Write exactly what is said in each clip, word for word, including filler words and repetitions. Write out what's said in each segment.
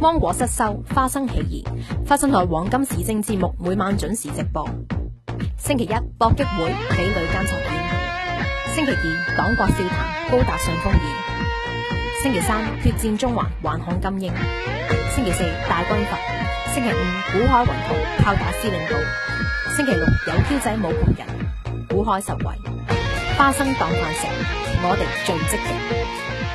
芒果失收，花生起義。花生台黃金時政節目每晚準時直播。星期一搏擊會，美女監察院。星期二黨國笑談，高達上風宴。星期三決戰中環，環看金鷹。星期四大軍閥。星期五古海雲圖，炮打司令部。星期六有 Q 仔冇窮人，古海實惠。花生當飯食，我哋最積極。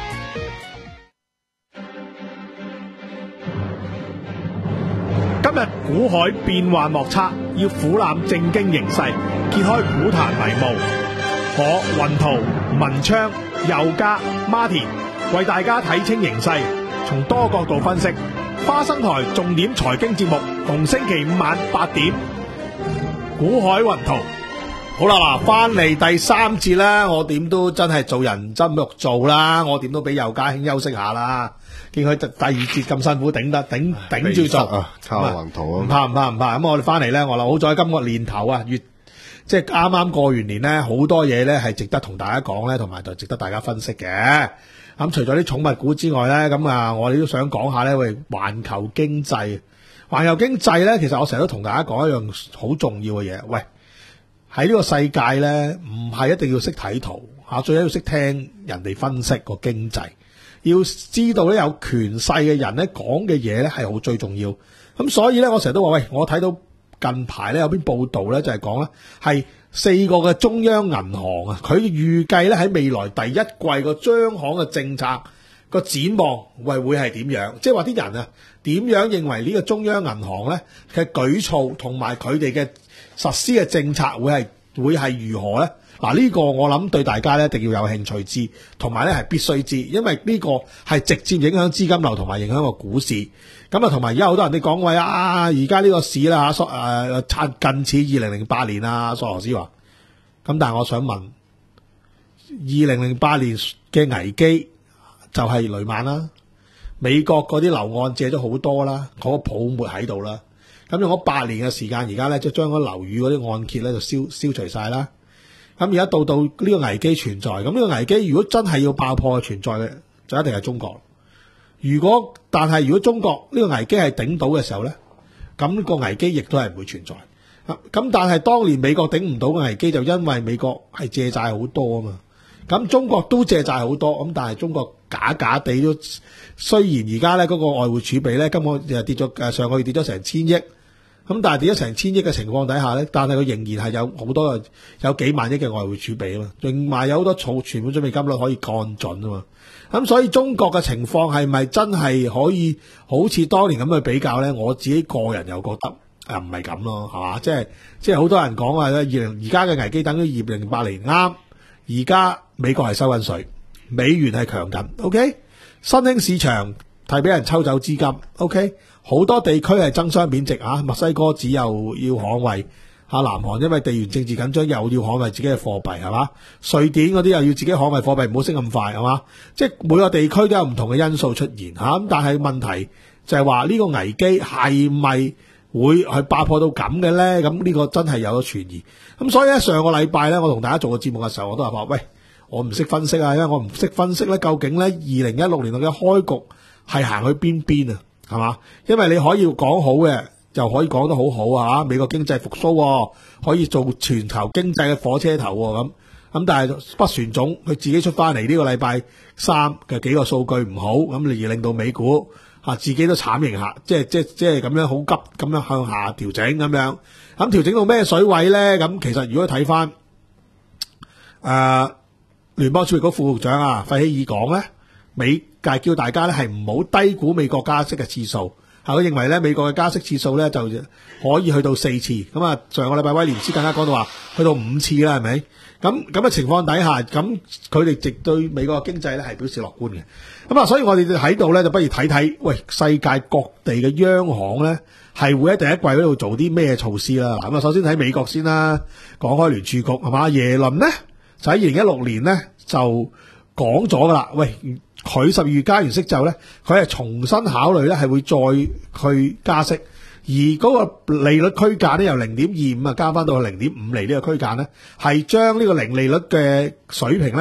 今日股海變幻莫測，要俯瞰政經形勢，揭開股壇迷霧。我雲圖、文昌、佑嘉、Martin 為大家睇清形勢，從多角度分析。花生台重點財經節目，逢星期五晚八點。股海雲圖，好啦嗱，翻嚟第三節啦，我點都真係做人真肉做啦，我點都俾佑嘉兄休息下啦。見佢第二節咁辛苦頂得頂頂住做啊，靠雲圖啊， 唔怕唔怕唔怕。咁我哋翻嚟咧，我諗好在今個年頭啊，月即係啱啱過完年咧，好多嘢咧係值得同大家講咧，同埋就值得大家分析嘅。咁除咗啲寵物股之外咧，咁啊，我哋都想講下咧，喂，環球經濟，環球經濟咧，其實我成日都同大家講一樣好重要嘅嘢。喂，喺呢個世界咧，唔係一定要識睇圖吓，最緊要識聽人哋分析個經濟。要知道咧，有權勢嘅人咧講嘅嘢咧係好最重要。咁所以咧，我成日都話，喂，我睇到近排咧有篇報道咧就係講咧係四個嘅中央銀行啊，佢預計咧喺未來第一季個央行嘅政策個展望會會係點樣？即係話啲人啊點樣認為呢個中央銀行咧嘅舉措同埋佢哋嘅實施嘅政策會係會係如何咧？嗱，呢個我諗對大家咧一定要有興趣知，同埋咧係必須知，因為呢個係直接影響資金流同埋影響個股市。咁啊，同埋而家好多人都講話啊，而家呢個市啦嚇，誒近似二零零八年啊，索羅斯話。咁但係我想問，二零零八年嘅危機就係雷曼啦，美國嗰啲樓按借咗好多啦，嗰個泡沫喺度啦。咁用咗八年嘅時間，而家咧即係將嗰樓宇嗰啲按揭咧就消消除晒啦。咁而家到到呢個危機存在，咁呢個危機如果真係要爆破嘅存在嘅，就一定係中國。如果但係如果中國呢個危機係頂到嘅時候咧，咁個危機亦都係唔會存在。咁但係當年美國頂唔到嘅危機，就因為美國係借債好多啊嘛。咁中國都借債好多，咁但係中國假假地都，雖然而家咧嗰個外匯儲備咧，今個又跌咗，誒上個月跌咗成千億。咁但係跌咗成千億嘅情況底下咧，但係佢仍然係有好多有幾萬億嘅外匯儲備啊嘛，另埋有好多儲存款準備金率可以降準啊嘛。咁所以中國嘅情況係咪真係可以好似當年咁去比較咧？我自己個人又覺得啊唔係咁咯，係嘛？即係即係好多人講話咧，二零而家嘅危機等於二零零八年啱。而家美國係收緊水，美元係強緊 ，OK？ 新興市場係俾人抽走資金 ，OK？好多地區係爭相貶值啊！墨西哥只又要捍衛啊，南韓因為地緣政治緊張又要捍衛自己嘅貨幣係嘛？瑞典嗰啲又要自己捍衛貨幣唔好升咁快係嘛？即係每個地區都有唔同嘅因素出現嚇。咁、啊、但係問題就係話呢個危機係咪會去爆破到咁嘅咧？咁呢個真係有咗存疑。咁所以咧上個禮拜咧，我同大家做個節目嘅時候，我都係話：喂，我唔識分析啊，因為我唔識分析咧，究竟咧二零一六年嘅開局係行去邊邊啊？係嘛？因為你可以講好嘅，又可以講得好好啊！美國經濟復甦、哦，可以做全球經濟嘅火車頭咁、哦。咁但係不旋踵，佢自己出翻嚟呢個禮拜三嘅幾個數據唔好，咁而令到美股嚇、啊、自己都慘型下，即係即係即係咁樣好急咁樣向下調整咁樣。咁調整到咩水位咧？咁其實如果睇翻誒聯邦儲備局副局長啊費希爾講咧，美界叫大家咧係唔好低估美國加息嘅次數，係佢認為咧美國嘅加息次數咧就可以去到四次，咁啊上個禮拜威廉斯更加講到話去到五次啦，係咪？咁咁嘅情況底下，咁佢哋直對美國嘅經濟咧係表示樂觀嘅。咁啊，所以我哋喺度咧就不如睇睇，喂，世界各地嘅央行咧係會喺第一季嗰度做啲咩措施啦？嗱，咁啊，首先睇美國先啦，講開聯儲局係嘛，耶倫咧就喺二零一六年咧就講咗噶啦，喂。佢十二月加完息之後咧，佢係重新考慮咧，係會再去加息，而嗰個利率區間咧由零點二五啊加翻到零點五厘呢個區間咧，係將呢個零利率嘅水平咧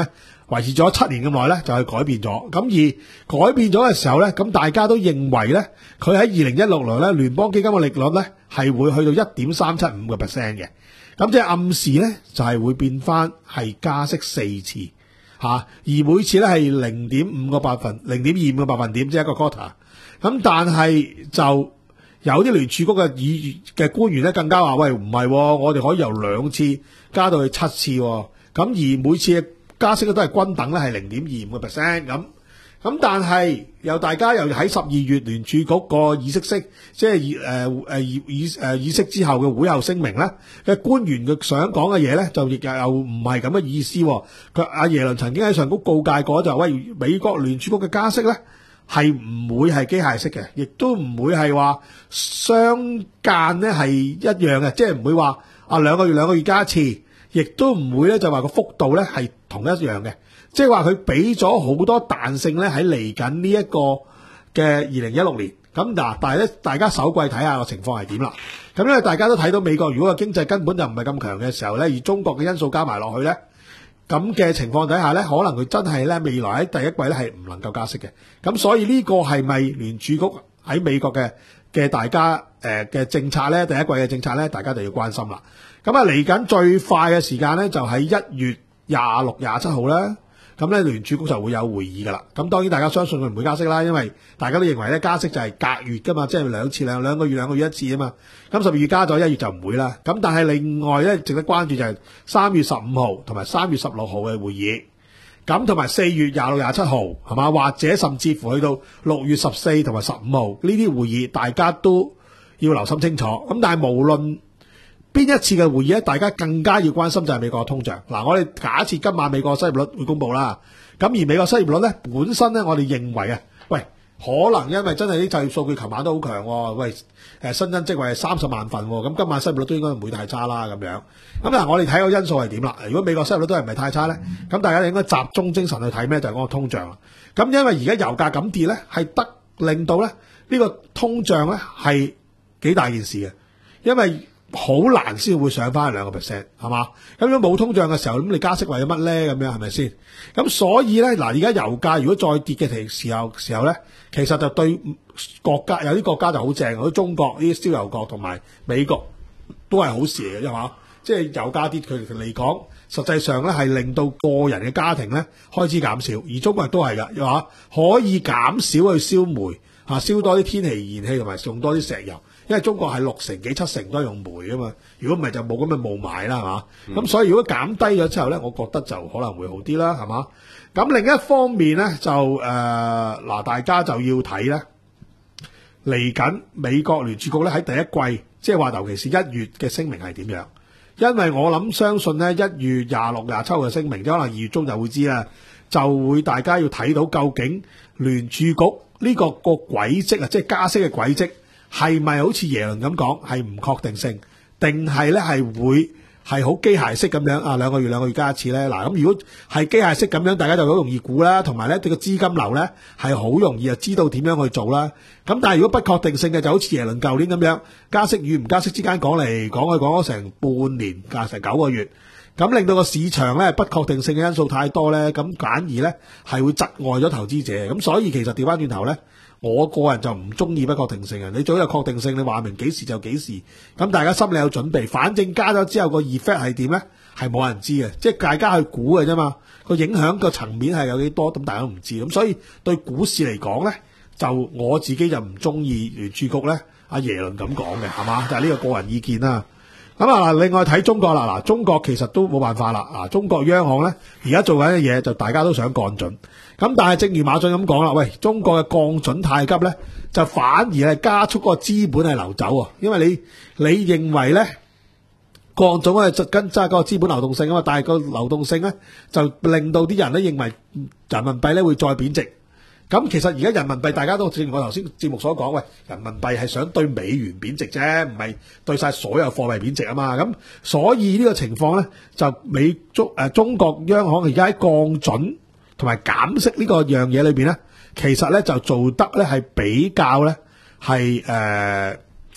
維持咗七年咁耐咧，就係改變咗。咁而改變咗嘅時候咧，咁大家都認為咧，佢喺二零一六年咧，聯邦基金嘅利率咧係會去到一點三七五個 percent 嘅。咁即係暗示咧，就係會變翻係加息四次嚇，而每次咧係零點五個百分零點二五個百分點，即係一個 quarter。咁但係就有啲聯儲局嘅議嘅官員咧，更加話：喂，唔係，我哋可以由兩次加到去七次。咁而每次嘅加息咧都係均等咧，係零點二五個 percent 咁。咁但係又大家又喺十二月聯儲局個議息息，即係議誒誒議誒議息之後嘅會後聲明咧嘅官員嘅想講嘅嘢咧，就亦又唔係咁嘅意思。佢阿耶倫曾經喺上高告誡過，就喂，美國聯儲局嘅加息咧係唔會係機械式嘅，亦都唔會係話相間咧係一樣嘅，即係唔會話啊兩個月兩個月加一次，亦都唔會咧就話個幅度咧係同一樣嘅。即係話佢俾咗好多彈性咧，喺嚟緊呢一個嘅二零一六年。咁嗱，但係咧，大家首季睇下個情況係點啦。咁因為大家都睇到美國如果個經濟根本就唔係咁強嘅時候咧，而中國嘅因素加埋落去咧，咁嘅情況底下咧，可能佢真係咧未來喺第一季咧係唔能夠加息嘅。咁所以呢個係咪聯儲局喺美國嘅嘅大家誒嘅政策咧？第一季嘅政策咧，大家就要關心啦。咁啊，嚟緊最快嘅時間咧，就喺一月廿六、廿七號啦。咁咧聯儲局就會有會議㗎啦。咁當然大家相信佢唔會加息啦，因為大家都認為咧加息就係隔月㗎嘛，即係兩次兩兩個月兩個月一次啊嘛。咁十二月加咗，一月就唔會啦。咁但係另外咧值得關注就係三月十五號同埋三月十六號嘅會議，咁同埋四月廿六、廿七號係嘛，或者甚至乎去到六月十四同埋十五號呢啲會議，大家都要留心清楚。咁但係無論邊一次嘅會議咧，大家更加要關心就係美國嘅通脹。嗱，我哋假設今晚美國失業率會公布啦，咁而美國失業率咧本身咧，我哋認為啊，喂，可能因為真係啲就業數據琴晚都好強喎，喂，誒新增職位係三十萬份喎，咁今晚失業率都應該唔會太差啦咁樣。咁嗱，我哋睇個因素係點啦？如果美國失業率都係唔係太差咧，咁大家應該集中精神去睇咩？就係嗰個通脹啦。咁因為而家油價咁跌咧，係得令到咧呢個通脹咧係幾大件事嘅，因為好難先會上翻兩個 percent 係嘛？咁如果冇通脹嘅時候，咁你加息為咗乜咧？咁樣係咪先？咁所以咧，嗱，而家油價如果再跌嘅時候時候咧，其實就對國家有啲國家就好正，好似中國呢啲燒油國同埋美國都係好事嚟嘅，係嘛？即係油價跌，佢嚟講，實際上咧係令到個人嘅家庭咧開支減少，而中國人都係㗎，係嘛？可以減少去燒煤嚇，燒多啲天然燃氣同埋用多啲石油。因為中國係六成幾七成都係用煤啊嘛，如果唔係就冇咁嘅霧霾啦，係嘛？咁、嗯、所以如果減低咗之後咧，我覺得就可能會好啲啦，係嘛？咁另一方面咧就誒嗱、呃，大家就要睇咧嚟緊美國聯儲局咧喺第一季，即係話尤其是一月嘅聲明係點樣？因為我諗相信咧一月廿六廿七號嘅聲明，即可能二月中就會知啦，就會大家要睇到究竟聯儲局呢個個軌跡啊，即係加息嘅軌跡。係咪好似耶倫咁講係唔確定性，定係咧係會係好機械式咁樣啊？兩個月兩個月加一次咧，嗱咁如果係機械式咁樣，大家就好容易估啦，同埋咧對個資金流咧係好容易就知道點樣去做啦。咁但係如果不確定性嘅，就好似耶倫舊年咁樣，加息與唔加息之間講嚟講去講咗成半年，加成九個月，咁令到個市場咧不確定性嘅因素太多咧，咁反而咧係會窒礙咗投資者。咁所以其實調翻轉頭咧。我個人就唔中意不確定性啊！你最好有確定性，你話明幾時就幾時，咁大家心裏有準備。反正加咗之後個 effect 係點咧，係冇人知嘅，即係大家去估嘅啫嘛。個影響個層面係有幾多，咁大家都唔知。咁所以對股市嚟講咧，就我自己就唔中意聯儲局咧，阿耶倫咁講嘅，係嘛？就係呢個個人意見啦。咁啊，另外睇中國啦，嗱，中國其實都冇辦法啦。啊，中國央行咧而家做緊嘅嘢就大家都想降準，咁但係正如馬駿咁講啦，喂，中國嘅降準太急咧，就反而係加速嗰個資本係流走啊。因為你你認為咧降準係跟揸嗰個資本流動性啊嘛，但係個流動性咧就令到啲人咧認為人民幣咧會再貶值。咁其實而家人民幣大家都正如我頭先節目所講，喂，人民幣係想對美元貶值啫，唔係對晒所有貨幣貶值啊嘛。咁所以呢個情況咧，就美中誒中國央行而家喺降準同埋減息呢個樣嘢裏邊咧，其實咧就做得咧係比較咧係誒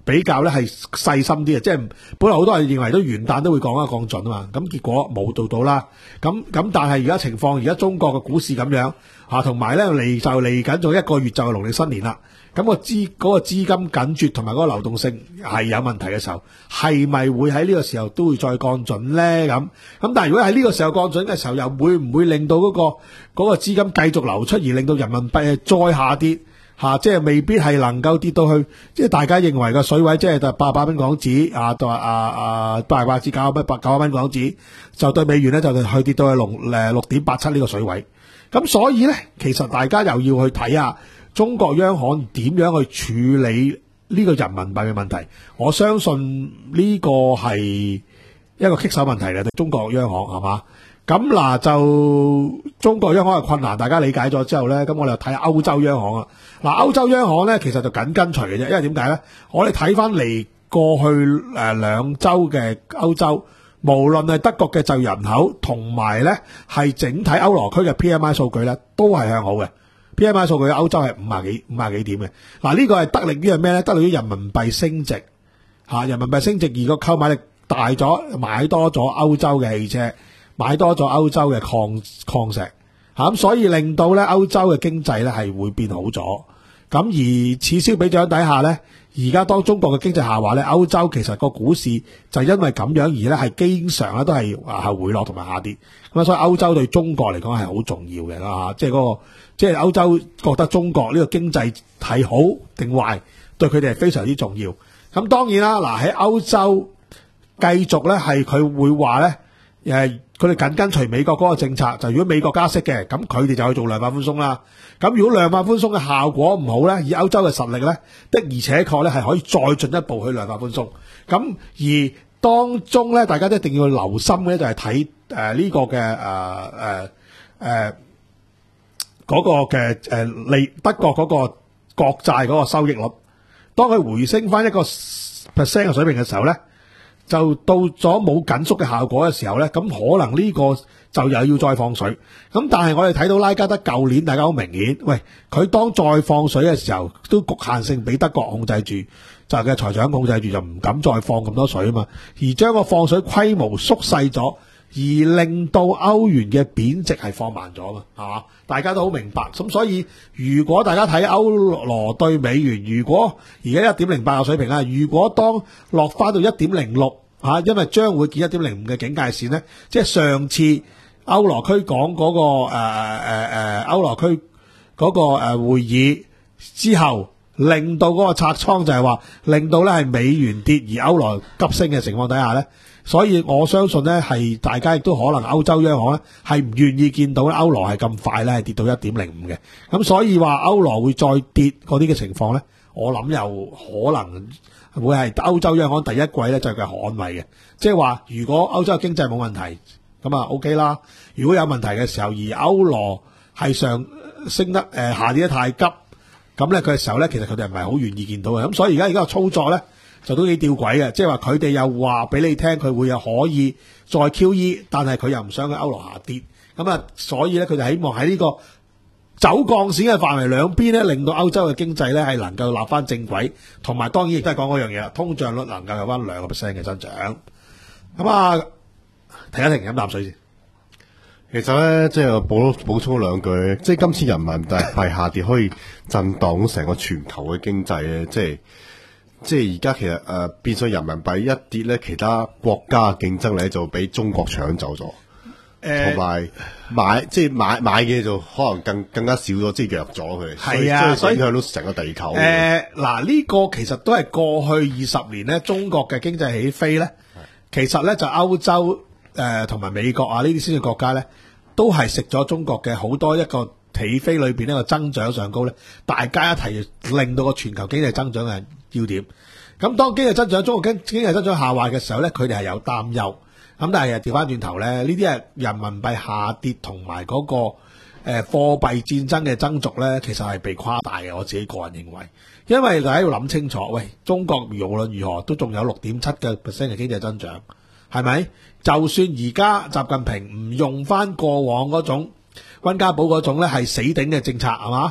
比較咧係細心啲嘅，即係本來好多人認為都元旦都會降一降準啊嘛，咁結果冇做到啦。咁咁但係而家情況，而家中國嘅股市咁樣嚇，同埋咧嚟就嚟緊仲一個月就係農曆新年啦。咁個資嗰個資金緊絀同埋嗰個流動性係有問題嘅時候，係咪會喺呢個時候都會再降準咧？咁咁但係如果喺呢個時候降準嘅時候，又會唔會令到嗰個嗰個資金繼續流出，而令到人民幣再下跌？吓，即係未必係能夠跌到去，即係大家認為嘅水位，即係八百蚊港紙啊，到啊啊八百至九百蚊九百蚊港紙，就對美元咧就去跌到去六誒六點八七呢個水位。咁所以咧，其實大家又要去睇下中國央行點樣去處理呢個人民幣嘅問題。我相信呢個係一個棘手問題嚟，對中國央行係嘛？咁嗱，就中國央行嘅困難，大家理解咗之後咧，咁我哋睇下歐洲央行啊。嗱，歐洲央行咧其實就緊跟隨嘅啫，因為點解咧？我哋睇翻嚟過去誒兩周嘅歐洲，無論係德國嘅就業人口同埋咧係整體歐羅區嘅 P M I 數據咧，都係向好嘅。P M I 數據嘅歐洲係五十幾五十幾點嘅。嗱，呢個係得力於係咩咧？得力於人民幣升值嚇，人民幣升值而個購買力大咗，買多咗歐洲嘅汽車。買多咗歐洲嘅礦礦石，嚇咁所以令到咧歐洲嘅經濟咧係會變好咗。咁而此消彼長底下咧，而家當中國嘅經濟下滑咧，歐洲其實個股市就因為咁樣而咧係經常咧都係啊回落同埋下跌。咁啊，所以歐洲對中國嚟講係好重要嘅啦嚇，即係嗰個即係歐洲覺得中國呢個經濟係好定壞，對佢哋係非常之重要。咁當然啦，嗱喺歐洲繼續咧係佢會話咧誒。佢哋緊跟隨美國嗰個政策，就如果美國加息嘅，咁佢哋就去做量化寬鬆啦。咁如果量化寬鬆嘅效果唔好咧，以歐洲嘅實力咧，的而且確咧係可以再進一步去量化寬鬆。咁而當中咧，大家都一定要留心嘅就係睇誒呢個嘅誒誒誒嗰個嘅誒利德國嗰個國債嗰個收益率，當佢回升翻一個 percent 嘅水平嘅時候咧，就到咗冇緊縮嘅效果嘅時候咧，咁可能呢個就又要再放水。咁但係我哋睇到拉加德舊年大家好明顯，喂佢當再放水嘅時候，都局限性俾德國控制住，就係嘅財長控制住，就唔敢再放咁多水啊嘛。而將個放水規模縮細咗，而令到歐元嘅貶值係放慢咗嘛，係嘛？大家都好明白。咁所以如果大家睇歐羅對美元，如果而家一點零八嘅水平啊，如果當落翻到一點零六嚇，因為將會見一點零五嘅警戒線咧，即係上次歐羅區講嗰個誒誒誒歐羅區嗰個誒會議之後，令到嗰個拆倉就係話，令到咧係美元跌而歐羅急升嘅情況底下咧。所以我相信咧，係大家亦都可能歐洲央行咧係唔願意見到歐羅係咁快咧係跌到一點零五嘅。咁所以話歐羅會再跌嗰啲嘅情況咧，我諗又可能會係歐洲央行第一季咧就係佢捍衛嘅。即係話如果歐洲經濟冇問題，咁啊 OK 啦。如果有問題嘅時候，而歐羅係上升得誒、呃、下跌得太急，咁咧佢嘅時候咧，其實佢哋唔係好願意見到嘅。咁所以而家而家個操作咧，就都幾吊詭嘅，即係話佢哋又話俾你聽，佢會又可以再 Q E， 但係佢又唔想佢歐羅下跌，咁啊，所以咧佢就希望喺呢個走鋼線嘅範圍兩邊咧，令到歐洲嘅經濟咧係能夠立翻正軌，同埋當然亦都係講嗰樣嘢啦，通脹率能夠有翻兩個 percent 嘅增長。咁啊，停一停，飲啖水先。 其實咧，即係補補充兩句，即係今次人民幣下跌可以震盪成個全球嘅經濟咧，即係。即係而家其實誒、呃、變相人民幣一跌咧，其他國家嘅競爭力就俾中國搶走咗，同、呃、埋買即係買買嘅就可能更更加少咗，即係弱咗佢。係啊，所以影響到成個地球。誒嗱， 呢個其實都係過去二十年咧，中國嘅經濟起飛咧，其實咧就歐洲誒同埋美國啊呢啲先進國家咧，都係食咗中國嘅好多一個起飛裏邊呢個增長上高咧，大家一齊令到個全球經濟增長嘅焦點。咁當經濟增長，中國經經濟增長下滑嘅時候咧，佢哋係有擔憂。咁但係調翻轉頭咧，呢啲係人民幣下跌同埋嗰個誒、呃、貨幣戰爭嘅爭逐咧，其實係被誇大嘅。我自己個人認為，因為大家要諗清楚，喂，中國無論如何都仲有六點七嘅 percent 嘅經濟增長，係咪？就算而家習近平唔用翻過往嗰種溫家寶嗰種咧係死頂嘅政策，係嘛？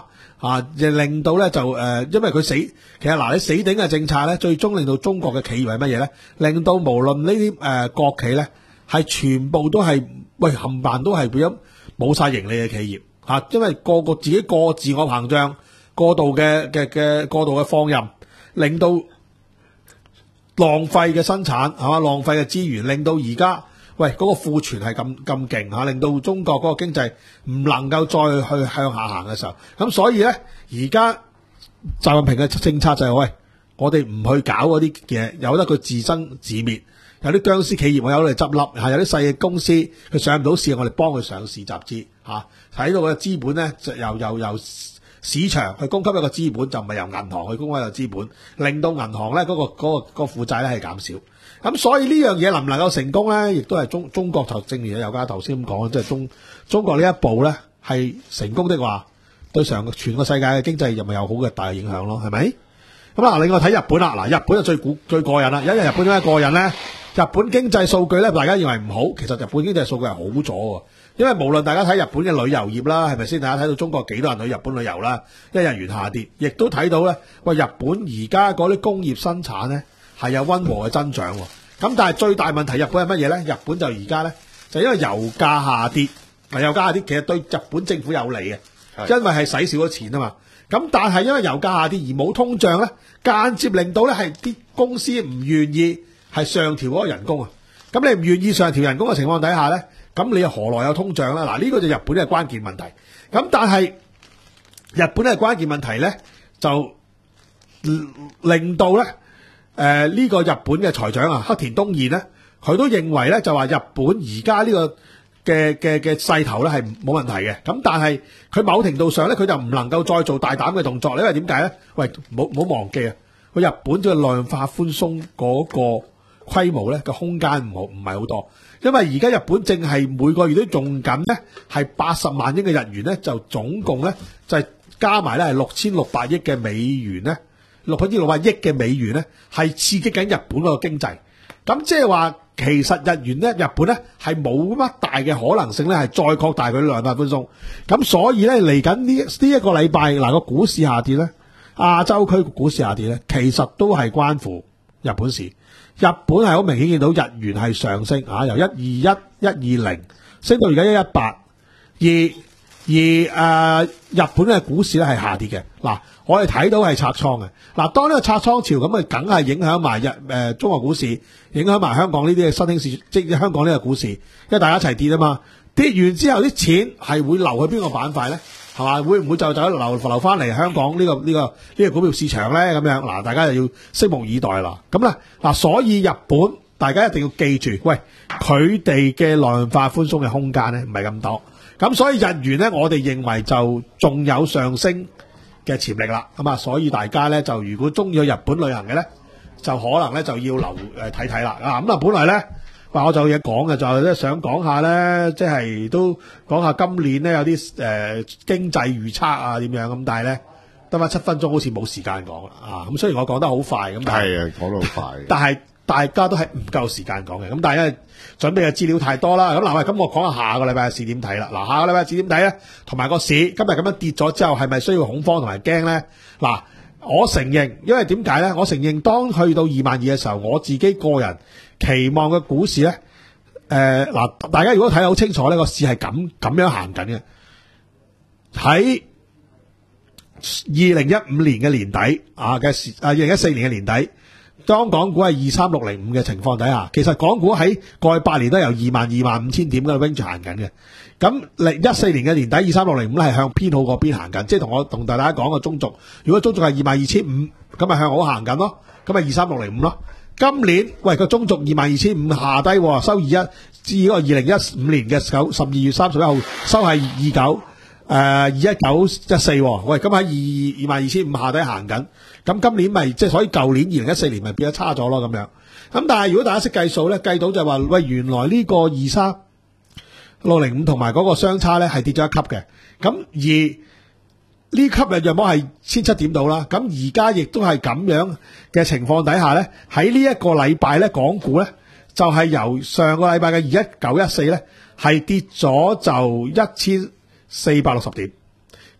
啊，亦令到咧就誒、呃，因為佢死，其實嗱你死頂嘅政策咧，最終令到中國嘅企業係乜嘢咧？令到無論呢啲誒國企咧，係全部都係喂冚唪唥都係變咗冇晒盈利嘅企業嚇、啊，因為個個自己過自我膨脹，過度嘅嘅嘅過度嘅放任，令到浪費嘅生產係嘛，浪費嘅資源，令到而家。喂，嗰、那個庫存係咁咁勁嚇，令到中國嗰個經濟唔能夠再去向下行嘅時候，咁所以咧，而家習近平嘅政策就係、是、喂，我哋唔去搞嗰啲嘢，由得佢自生自滅。有啲僵屍企業我由佢哋執笠，係有啲細嘅公司佢上唔到市，我哋幫佢上市集資嚇。睇到嘅資本咧，就由由由市場去供給一個資本，就唔係由銀行去供給一個資本，令到銀行咧嗰、那個嗰、那個嗰、那個負債咧係減少。咁所以呢樣嘢能唔能夠成功咧，亦都係中中國就正如有家頭先咁講，即係中中國呢一步咧係成功的話，對上全個世界嘅經濟又咪有好嘅大影響咯，係咪？咁啊，另外睇日本啦，嗱，日本就最古最過癮啦，有一日日本點解過癮咧？日本經濟數據咧，大家認為唔好，其實日本經濟數據係好咗喎，因為無論大家睇日本嘅旅遊業啦，係咪先？大家睇到中國幾多人去日本旅遊啦，一日元下跌，亦都睇到咧，喂，日本而家嗰啲工業生產咧。係有溫和嘅增長喎，咁但係最大問題日本係乜嘢咧？日本就而家咧就因為油價下跌，油價下跌其實對日本政府有利嘅，因為係使少咗錢啊嘛。咁但係因為油價下跌而冇通脹咧，間接令到咧係啲公司唔願意係上調嗰個人工啊。咁你唔願意上調人工嘅情況底下咧，咁你又何來有通脹咧？嗱，呢個就日本嘅關鍵問題。咁但係日本嘅關鍵問題咧，就令到咧。誒、呃，呢、這個日本嘅財長啊，黑田東彥咧，佢都認為咧就話日本而家呢個嘅嘅嘅勢頭咧係冇問題嘅，咁但係佢某程度上咧佢就唔能夠再做大膽嘅動作，因為點解咧？喂，唔好唔好忘記啊，佢日本嘅量化寬鬆嗰個規模咧個空間唔好唔係好多，因為而家日本正係每個月都用緊咧係八十萬億嘅日元咧，就總共咧就係、是、加埋咧係六千六百億嘅美元咧。六千六百億嘅美元咧，係刺激緊日本嗰個經濟。咁即係話，其實日元咧，日本咧係冇乜大嘅可能性咧，係再擴大佢量化寬鬆。咁所以咧，嚟緊呢呢一個禮拜，嗱個股市下跌咧，亞洲區股市下跌咧，其實都係關乎日本事。日本係好明顯見到日元係上升啊，由一二一、一二零升到而家一一八，而而誒、呃、日本嘅股市咧係下跌嘅。嗱，我哋睇到係拆倉嘅。嗱，當呢個拆倉潮咁啊，梗係影響埋日誒中國股市，影響埋香港呢啲嘅新興市，即係香港呢個股市，因為大家一齊跌啊嘛。跌完之後啲錢係會流去邊個板塊咧？係嘛？會唔會就就流流翻嚟香港呢、呢個呢、呢個呢、呢個股票市場咧？咁樣嗱，大家就要拭目以待啦。咁啦，嗱，所以日本大家一定要記住，喂，佢哋嘅量化寬鬆嘅空間咧唔係咁多。咁所以日元咧，我哋認為就仲有上升嘅潛力啦。咁啊，所以大家咧就如果中意去日本旅行嘅咧，就可能咧就要留誒睇睇啦。啊，咁啊，本來咧話我就有嘢講嘅，就係咧想講下咧，即係都講下今年咧有啲誒、呃、經濟預測啊點樣咁，但係咧得翻七分鐘，好似冇時間講啦。啊，咁雖然我講得好快咁，但係係啊，講得好快。 但係大家都係唔夠時間講嘅。咁但係因為準備嘅資料太多啦，咁嗱喂，咁我講下下個禮拜嘅市點睇啦。嗱，下個禮拜市點睇咧？同埋個市今日咁樣跌咗之後，係咪需要恐慌同埋驚咧？嗱，我承認，因為點解咧？我承認當去到二萬二嘅時候，我自己個人期望嘅股市咧，誒、呃、嗱，大家如果睇得好清楚呢個市係咁咁樣行緊嘅。喺二零一五年嘅年底啊嘅時，啊二零一四年嘅年底。當港股係二三六零五嘅情況底下，其實港股喺過去八年都由二萬二萬五千點嘅 range 行緊嘅。咁零一四年嘅年底二三六零五咧係向偏好嗰邊行緊，即係同我同大家講個中軸。如果中軸係二萬二千五，咁咪向好行緊咯。咁咪二三六零五咯。今年喂個中軸二萬二千五下低，收二一至呢個二零一五年嘅九十二月三十一號收係二九。誒二一九一四，喂，咁喺二二萬二千五下底行緊，咁今年咪即係所以舊年二零一四年咪變咗差咗咯咁樣。咁但係如果大家識計數咧，計到就話喂，原來呢個二三六零五同埋嗰個相差咧係跌咗一級嘅。咁而呢級嘅約莫係千七點到啦。咁而家亦都係咁樣嘅情況底下咧，喺呢一個禮拜咧，港股咧就係由上個禮拜嘅二一九一四咧係跌咗就一千四百六十點，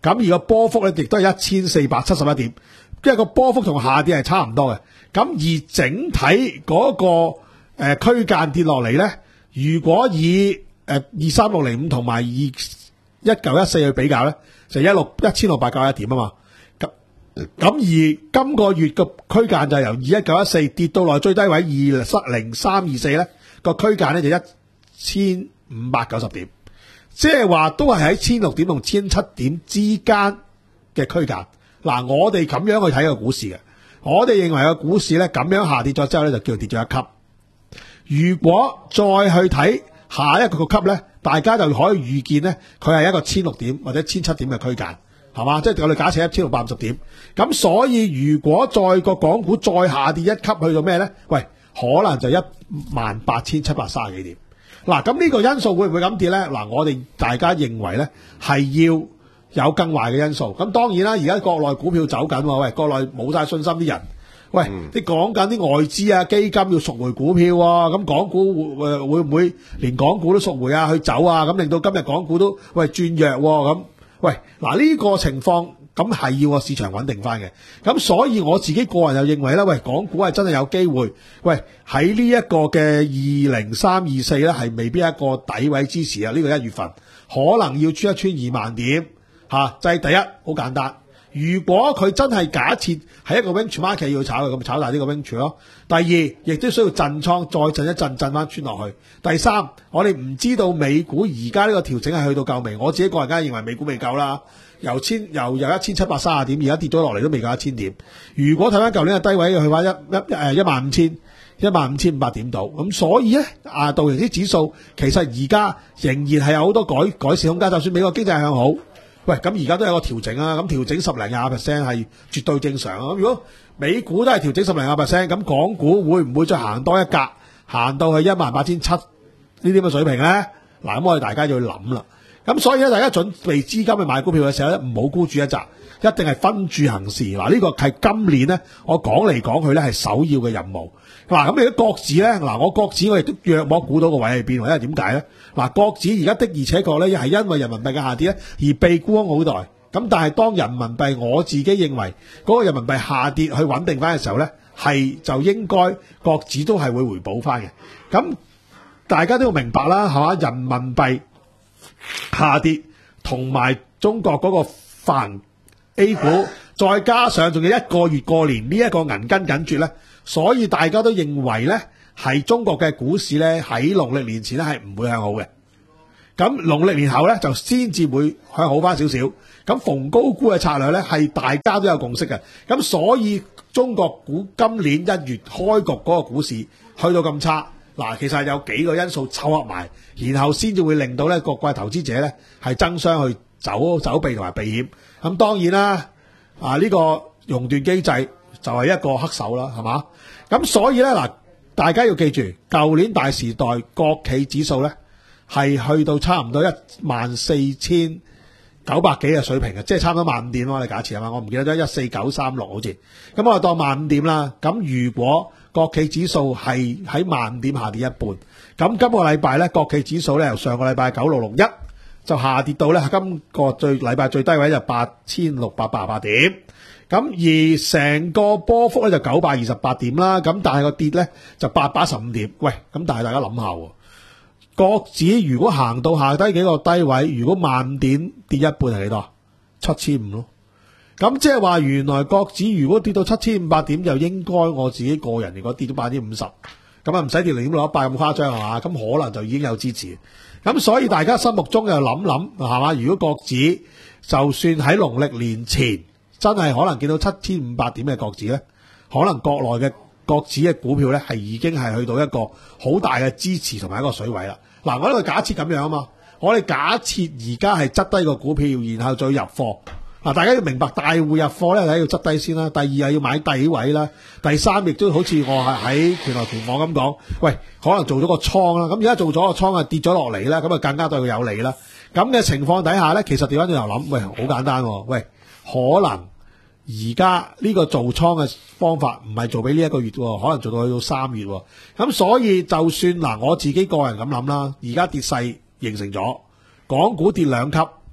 咁而個波幅咧亦都係一千四百七十一點，因為個波幅同下跌係差唔多嘅。咁而整體嗰、那個誒、呃、區間跌落嚟咧，如果以誒二三六零五同埋二一九一四去比較咧，就一六一千六百九十一點啊嘛。咁咁而今個月嘅區間就由二一九一四跌到落最低位二零三二四咧，個區間咧就一千五百九十點，即係話都係喺千六點同千七點之間嘅區間。嗱，我哋咁樣去睇個股市嘅，我哋認為個股市咧咁樣下跌咗之後咧，就叫跌咗一級。如果再去睇下一個個級咧，大家就可以預見咧，佢係一個千六點或者千七點嘅區間，係嘛？即係我哋假設一千六百五十點。咁所以如果再個港股再下跌一級去到咩咧？喂，可能就一萬八千七百三十幾點。嗱，咁呢個因素會唔會咁跌咧？嗱，我哋大家認為咧係要有更壞嘅因素。咁當然啦，而家國內股票走緊喎，喂，國內冇晒信心啲人。喂，你講緊啲外資啊、基金要贖回股票喎，咁港股會誒會唔會連港股都贖回啊、去走啊？咁令到今日港股都喂轉弱喎，咁喂嗱呢個情況咁係要個市場穩定翻嘅。咁所以我自己個人又認為咧，喂，港股係真係有機會，喂喺呢一個嘅二零三二四咧係未必一個底位支持啊！呢個一月份可能要穿一穿二萬點嚇，就係第一好簡單。如果佢真係假設係一個 range market 要炒嘅，咁炒大呢個 range 咯。第二，亦都需要震倉，再震一震，震翻穿落去。第三，我哋唔知道美股而家呢個調整係去到夠未？我自己個人梗係認為美股未夠啦，由千由由一千七百三十點，而家跌咗落嚟都未夠一千點。如果睇翻舊年嘅低位，去翻一一誒一萬五千一萬五千五百點度，咁所以咧啊道瓊斯指數其實而家仍然係有好多改改善空間，就算美國經濟向好。喂，咁而家都有個調整啊，咁調整十零廿 percent 係絕對正常啊。咁如果美股都係調整十零廿 percent，咁港股會唔會再行多一格，行到去一萬八千七呢啲咁嘅水平咧？嗱，咁我哋大家就要諗啦。咁所以咧，大家準備資金去買股票嘅時候咧，唔好孤注一擲，一定係分住行事。嗱，呢個係今年咧，我講嚟講去咧係首要嘅任務。嗱，咁你啲國指咧，嗱，我國指我亦都約莫估到個位喺邊，因為點解咧？嗱，國指而家的而且確咧，係因為人民幣嘅下跌咧而被沽空好耐。咁但係當人民幣，我自己認為嗰個人民幣下跌去穩定翻嘅時候咧，係就應該國指都係會回補翻嘅。咁大家都要明白啦，係嘛？人民幣下跌同埋中國嗰個泛 A 股，再加上仲有一個月過年呢一個銀根緊絕咧，所以大家都認為咧係中國嘅股市咧喺農曆年前咧係唔會向好嘅。咁農曆年後咧就先至會向好翻少少。咁逢高沽嘅策略咧係大家都有共識嘅。咁所以中國股今年一月開局嗰個股市去到咁差，嗱，其實有幾個因素湊合埋，然後先至會令到咧國際投資者咧係爭相去走走避同埋避險。咁當然啦，啊呢個熔斷機制就係一個黑手啦，係嘛？咁所以咧嗱，大家要記住，舊年大時代國企指數咧係去到差唔多一萬四千九百幾嘅水平嘅，即係差唔多萬五點咯。你假設係嘛？我唔記得咗一四九三六好似，咁我當萬五點啦。咁如果國企指數係喺萬五點下跌一半，咁今個禮拜咧國企指數咧由上個禮拜九六六一就下跌到咧今個最禮拜最低位就八千六百八十八點。咁而成個波幅咧就九百二十八點啦。咁但係個跌咧就八百一十五點。喂，咁但係大家諗下喎。國指如果行到下低幾個低位，如果萬點跌一半係幾多？七千五咯。咁即係話原來國指如果跌到七千五百點，就應該我自己個人嚟講跌到百分之五十，咁啊唔使跌零點六一八咁誇張係嘛？咁可能就已經有支持。咁所以大家心目中又諗諗係嘛？如果國指就算喺農曆年前真係可能見到七千五百點嘅國指咧，可能國內嘅國指嘅股票咧係已經係去到一個好大嘅支持同埋一個水位啦。嗱，我呢個假設咁樣啊嘛，我哋假設而家係執低個股票，然後再入貨。嗱，大家要明白大戶入貨咧，第一要執低先啦，第二係要買底位啦，第三亦都好似我係喺拳頭拳網咁講，喂，可能做咗個倉啦，咁而家做咗個倉啊跌咗落嚟啦，咁啊更加對佢有利啦。咁嘅情況底下咧，其實調翻轉頭諗，喂，好簡單喎，喂，可能而家呢個做倉嘅方法唔係做俾呢一個月喎，可能做到去到三月喎。咁所以就算嗱，我自己個人咁諗啦，而家跌勢形成咗，港股跌兩級，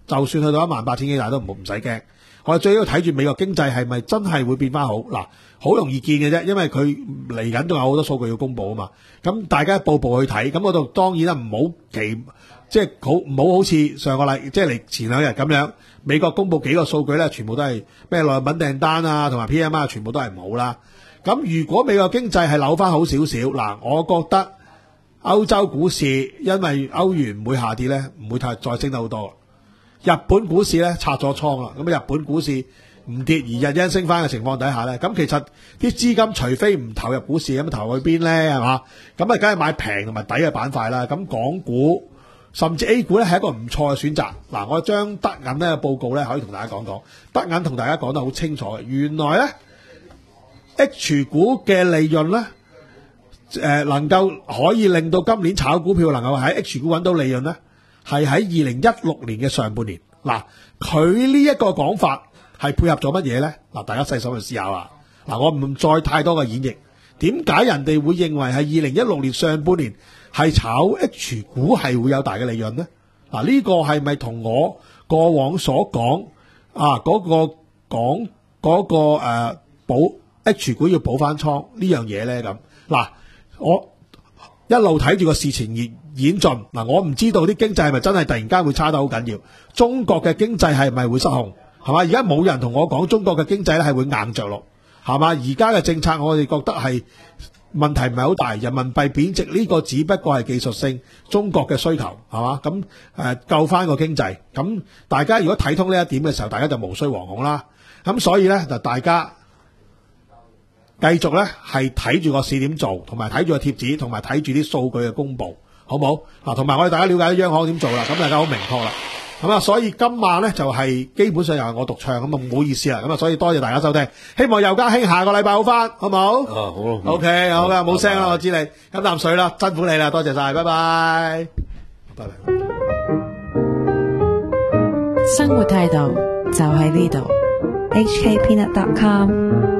就算去到一萬八千幾，大家都唔好唔使驚。我哋最緊要睇住美國經濟係咪真係會變翻好嗱，好容易見嘅啫，因為佢嚟緊仲有好多數據要公佈啊嘛。咁大家一步步去睇，咁嗰度當然啦，唔好期即係好唔好好似上個禮即係嚟前兩日咁樣，美國公佈幾個數據咧，全部都係咩耐品訂單啊，同埋 P M I 全部都係唔好啦。咁如果美國經濟係扭翻好少少嗱，我覺得歐洲股市因為歐元唔會下跌咧，唔會太再升得好多。日本股市咧拆咗倉啦，咁日本股市唔跌而日元升翻嘅情況底下咧，咁其實啲資金除非唔投入股市，咁投去邊咧係嘛？咁啊，梗係買平同埋抵嘅板塊啦。咁港股甚至 A 股咧係一個唔錯嘅選擇。嗱，我將德銀咧嘅報告咧可以同大家講講，德銀同大家講得好清楚嘅。原來咧 H 股嘅利潤咧，誒、呃、能夠可以令到今年炒股票能夠喺 H 股揾到利潤咧。係喺二零一六年嘅上半年，嗱，佢呢一個講法係配合咗乜嘢呢？嗱，大家細心去思考啊！嗱，我唔再太多嘅演繹，點解人哋會認為係二零一六年上半年係炒 H 股係會有大嘅利潤呢？嗱，呢個係咪同我過往所講啊嗰、嗰個講嗰、嗰個誒、呃、補 H 股要補翻倉呢樣嘢呢？咁嗱，我一路睇住個事情演演進，嗱，我唔知道啲經濟係咪真係突然間會差得好緊要，中國嘅經濟係咪會失控，係嘛？而家冇人同我講中國嘅經濟咧係會硬着陸，係嘛？而家嘅政策我哋覺得係問題唔係好大，人民幣貶值呢個只不過係技術性，中國嘅需求係嘛？咁誒、呃、救翻個經濟，咁大家如果睇通呢一點嘅時候，大家就無需惶恐啦。咁所以咧就大家繼續咧係睇住個市點做，同埋睇住個貼紙，同埋睇住啲數據嘅公佈。好唔好？嗱，同埋我哋大家了解央行點做啦，咁大家好明確啦。咁啊，所以今晚咧就係、是、基本上又係我獨唱，咁啊唔好意思啦。咁啊，所以多謝大家收聽，希望尤家興下個禮拜好翻，好唔好？ 啊，好 OK，好啦，冇聲啦，我知你飲啖水啦，辛苦你啦，多謝晒，拜拜，拜拜。 生活態度就喺呢度。 H K Peanut dot com